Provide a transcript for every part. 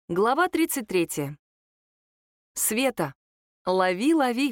Глава 33. Света. Лови, лови.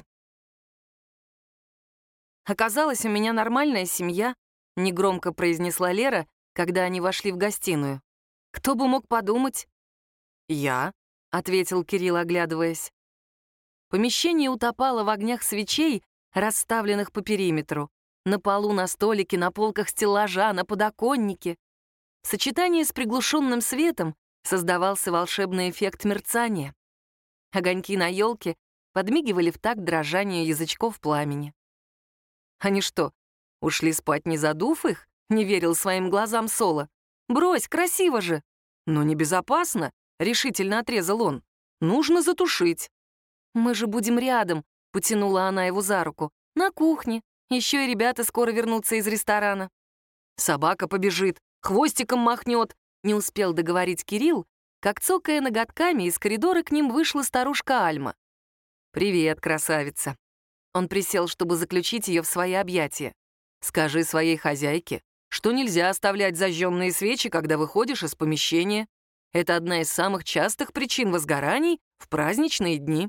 «Оказалось, у меня нормальная семья», — негромко произнесла Лера, когда они вошли в гостиную. «Кто бы мог подумать?» «Я», — ответил Кирилл, оглядываясь. Помещение утопало в огнях свечей, расставленных по периметру. На полу, на столике, на полках стеллажа, на подоконнике. В сочетании с приглушенным светом создавался волшебный эффект мерцания. Огоньки на елке подмигивали в такт дрожанию язычков пламени. «Они что, ушли спать, не задув их?» — не верил своим глазам Соло. «Брось, красиво же!» «Но небезопасно!» — решительно отрезал он. «Нужно затушить». «Мы же будем рядом», — потянула она его за руку. «На кухне. Еще и ребята скоро вернутся из ресторана». «Собака побежит, хвостиком махнет», — не успел договорить Кирилл, как, цокая ноготками, из коридора к ним вышла старушка Альма. «Привет, красавица». Он присел, чтобы заключить ее в свои объятия. «Скажи своей хозяйке, что нельзя оставлять зажженные свечи, когда выходишь из помещения. Это одна из самых частых причин возгораний в праздничные дни».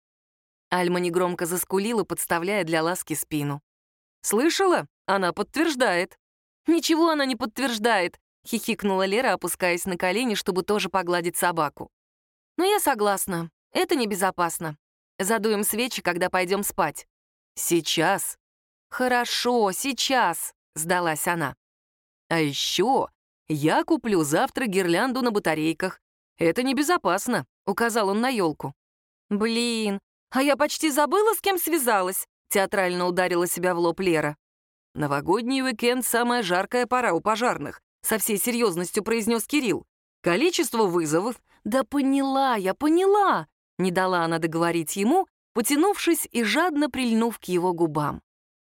Альма негромко заскулила, подставляя для ласки спину. «Слышала? Она подтверждает». «Ничего она не подтверждает», — хихикнула Лера, опускаясь на колени, чтобы тоже погладить собаку. «Но я согласна. Это небезопасно. Задуем свечи, когда пойдем спать». «Сейчас». «Хорошо, сейчас», — сдалась она. «А еще я куплю завтра гирлянду на батарейках. Это небезопасно», — указал он на елку. «Блин, а я почти забыла, с кем связалась», — театрально ударила себя в лоб Лера. «Новогодний уикенд — самая жаркая пора у пожарных», — со всей серьезностью произнес Кирилл. «Количество вызовов...» «Да поняла я, поняла!» — не дала она договорить ему, потянувшись и жадно прильнув к его губам.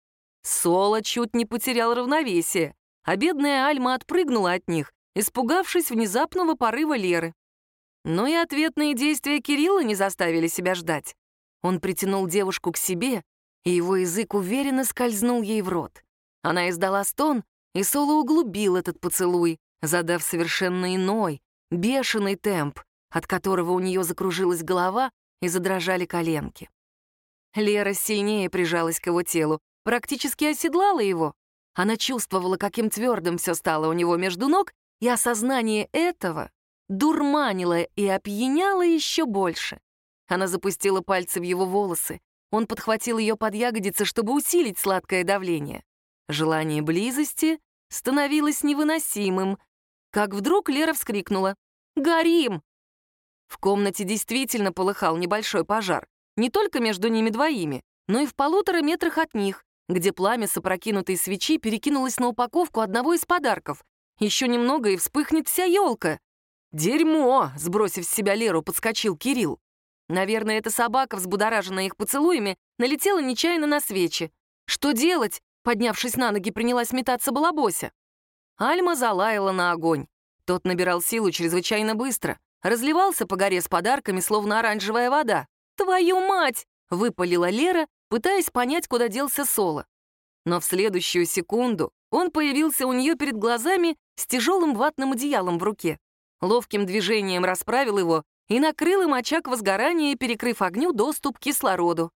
Соло чуть не потерял равновесие, а бедная Альма отпрыгнула от них, испугавшись внезапного порыва Леры. Но и ответные действия Кирилла не заставили себя ждать. Он притянул девушку к себе, и его язык уверенно скользнул ей в рот. Она издала стон, и Соло углубил этот поцелуй, задав совершенно иной, бешеный темп, от которого у нее закружилась голова и задрожали коленки. Лера сильнее прижалась к его телу, практически оседлала его. Она чувствовала, каким твердым все стало у него между ног, и осознание этого дурманило и опьяняло еще больше. Она запустила пальцы в его волосы. Он подхватил ее под ягодицы, чтобы усилить сладкое давление. Желание близости становилось невыносимым, как вдруг Лера вскрикнула: «Горим!». В комнате действительно полыхал небольшой пожар, не только между ними двоими, но и в 1,5 метрах от них, где пламя с опрокинутой свечи перекинулось на упаковку одного из подарков. Еще немного, и вспыхнет вся елка. «Дерьмо!» — сбросив с себя Леру, подскочил Кирилл. Наверное, эта собака, взбудораженная их поцелуями, налетела нечаянно на свечи. «Что делать?» — поднявшись на ноги, принялась метаться балабося. Альма залаяла на огонь. Тот набирал силу чрезвычайно быстро, разливался по горе с подарками, словно оранжевая вода. «Твою мать!» — выпалила Лера, пытаясь понять, куда делся Соло. Но в следующую секунду он появился у нее перед глазами с тяжелым ватным одеялом в руке. Ловким движением расправил его и накрыл им очаг возгорания, перекрыв огню доступ к кислороду.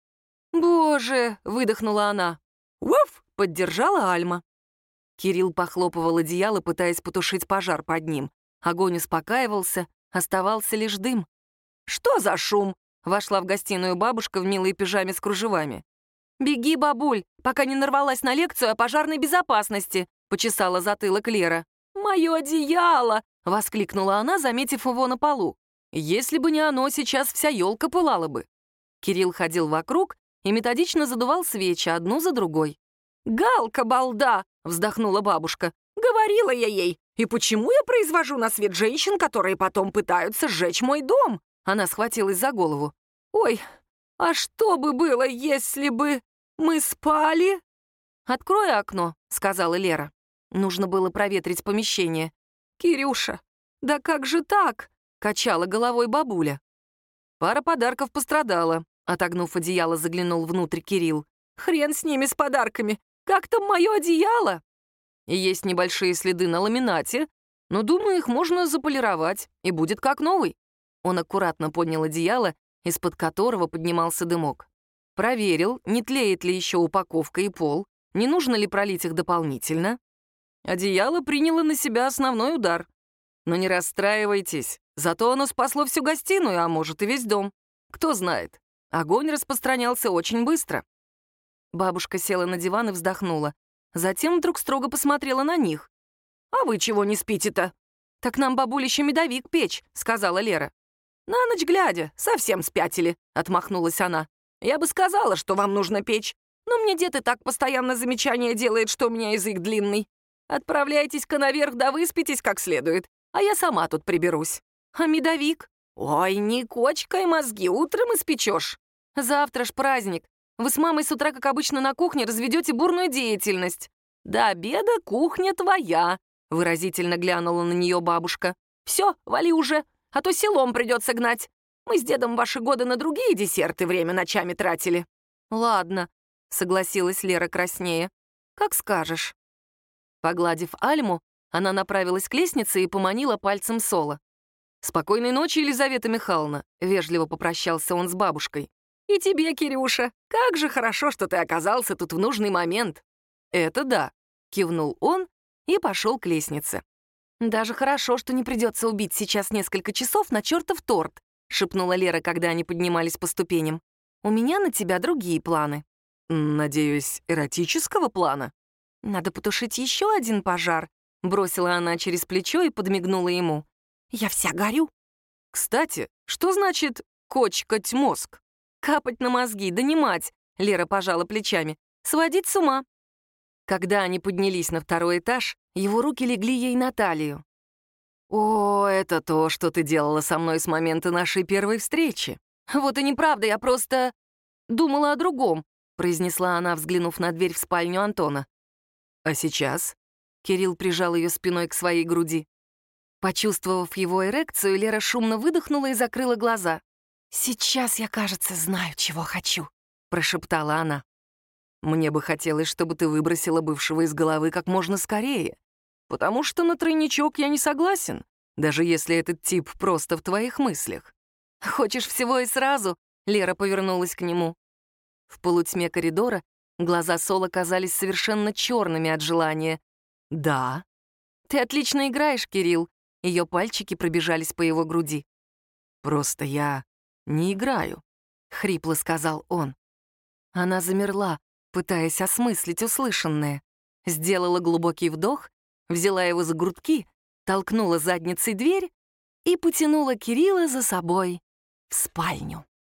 «Боже!» — выдохнула она. «Уф!» — поддержала Альма. Кирилл похлопывал одеяло, пытаясь потушить пожар под ним. Огонь успокаивался, оставался лишь дым. «Что за шум?» — вошла в гостиную бабушка в милой пижаме с кружевами. «Беги, бабуль, пока не нарвалась на лекцию о пожарной безопасности», — почесала затылок Лера. «Мое одеяло!» — воскликнула она, заметив его на полу. «Если бы не оно, сейчас вся елка пылала бы». Кирилл ходил вокруг и методично задувал свечи одну за другой. «Галка, балда!» — вздохнула бабушка. «Говорила я ей. И почему я произвожу на свет женщин, которые потом пытаются сжечь мой дом?» Она схватилась за голову. «Ой, а что бы было, если бы мы спали?» «Открой окно», — сказала Лера. Нужно было проветрить помещение. «Кирюша, да как же так?» — качала головой бабуля. Пара подарков пострадала. Отогнув одеяло, заглянул внутрь Кирилл. «Хрен с ними, с подарками! Как там мое одеяло?» И есть небольшие следы на ламинате, но, думаю, их можно заполировать, и будет как новый. Он аккуратно поднял одеяло, из-под которого поднимался дымок. Проверил, не тлеет ли еще упаковка и пол, не нужно ли пролить их дополнительно. Одеяло приняло на себя основной удар. Но не расстраивайтесь, зато оно спасло всю гостиную, а может и весь дом. Кто знает, огонь распространялся очень быстро. Бабушка села на диван и вздохнула. Затем вдруг строго посмотрела на них. «А вы чего не спите-то?» «Так нам, бабуля, еще медовик печь», — сказала Лера. «На ночь глядя, совсем спятили», — отмахнулась она. «Я бы сказала, что вам нужно печь, но мне дед и так постоянно замечания делает, что у меня язык длинный. Отправляйтесь-ка наверх да выспитесь как следует, а я сама тут приберусь. А медовик? Ой, не кочкай мозги, утром испечешь. Завтра ж праздник. Вы с мамой с утра, как обычно, на кухне разведете бурную деятельность. До обеда кухня твоя», — выразительно глянула на нее бабушка. «Все, вали уже, а то селом придется гнать. Мы с дедом ваши годы на другие десерты время ночами тратили». «Ладно», — согласилась Лера краснея. «Как скажешь». Погладив Альму, она направилась к лестнице и поманила пальцем Соло. «Спокойной ночи, Елизавета Михайловна», — вежливо попрощался он с бабушкой. «И тебе, Кирюша, как же хорошо, что ты оказался тут в нужный момент». «Это да», — кивнул он и пошел к лестнице. «Даже хорошо, что не придется убить сейчас несколько часов на чертов торт», — шепнула Лера, когда они поднимались по ступеням. «У меня на тебя другие планы». «Надеюсь, эротического плана?» «Надо потушить еще один пожар», — бросила она через плечо и подмигнула ему. «Я вся горю». «Кстати, что значит «кочкать мозг»?» «Капать на мозги, донимать», — Лера пожала плечами. «Сводить с ума». Когда они поднялись на второй этаж, его руки легли ей на талию. «О, это то, что ты делала со мной с момента нашей первой встречи». «Вот и неправда, я просто думала о другом», — произнесла она, взглянув на дверь в спальню Антона. «А сейчас?» — Кирилл прижал ее спиной к своей груди. Почувствовав его эрекцию, Лера шумно выдохнула и закрыла глаза. «Сейчас я, кажется, знаю, чего хочу», — прошептала она. «Мне бы хотелось, чтобы ты выбросила бывшего из головы как можно скорее, потому что на тройничок я не согласен, даже если этот тип просто в твоих мыслях». «Хочешь всего и сразу?» — Лера повернулась к нему. В полутьме коридора глаза Соло казались совершенно черными от желания. «Да». «Ты отлично играешь, Кирилл». Ее пальчики пробежались по его груди. «Просто я не играю», — хрипло сказал он. Она замерла, пытаясь осмыслить услышанное. Сделала глубокий вдох, взяла его за грудки, толкнула задницей дверь и потянула Кирилла за собой в спальню.